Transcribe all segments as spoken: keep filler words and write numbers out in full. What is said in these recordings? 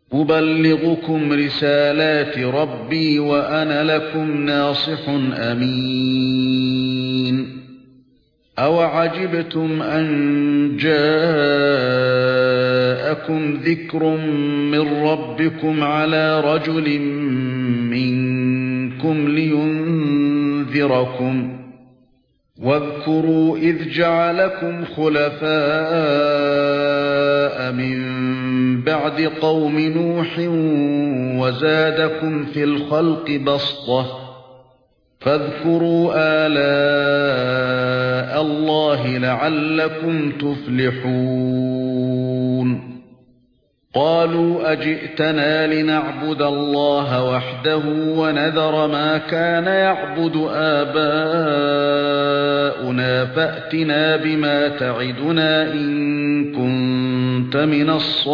أُبَلِّغُكُمْ رِسَالَاتِ رَبِّي وَأَنَا لَكُمْ نَاصِحٌ أَمِينٌ أَوَعَجِبْتُمْ أَنْ جَاءَكُمْ ذِكْرٌ مِّنْ رَبِّكُمْ عَلَى رَجُلٍ مِّنْكُمْ لِيُنْذِرَكُمْ وَاذْكُرُوا إِذْ جَعَلَكُمْ خُلَفَاءَ مِنْ بَعْدِ قَوْمِ نُوحٍ وَزَادَكُمْ فِي الْخَلْقِ بَسْطَةً فاذكروا آلاء الله لعلكم تفلحون قالوا أجئتنا لنعبد الله وحده ونذر ما كان يعبد آباؤنا فأتنا بما تعدنا إن كنت من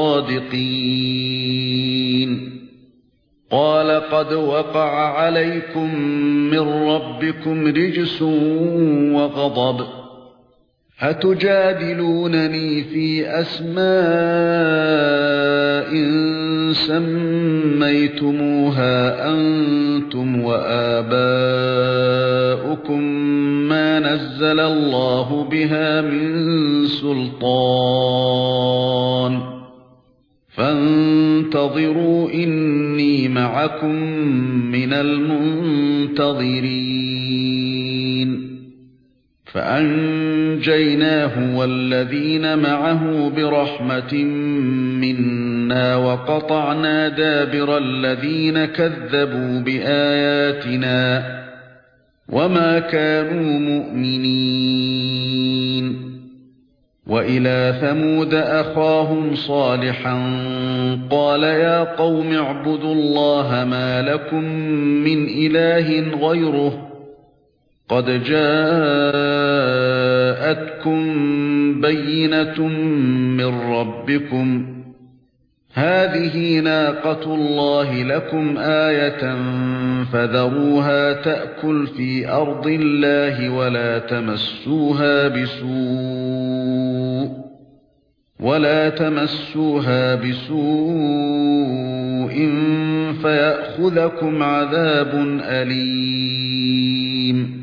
الصادقين قال قد وقع عليكم من ربكم رجس وغضب هتجادلونني في أسماء سميتموها أنتم وآباؤكم ما نزل الله بها من سلطان فانتظروا إني معكم من المنتظرين فأنجيناه والذين معه برحمة منا وقطعنا دابر الذين كذبوا بآياتنا وما كانوا مؤمنين وإلى ثمود أخاهم صالحا قال يا قوم اعبدوا الله ما لكم من إله غيره قد جاءتكم بينة من ربكم هذه ناقة الله لكم آية فذروها تأكل في أرض الله ولا تمسوها بسوء ولا تمسوها بسوء فيأخذكم عذاب أليم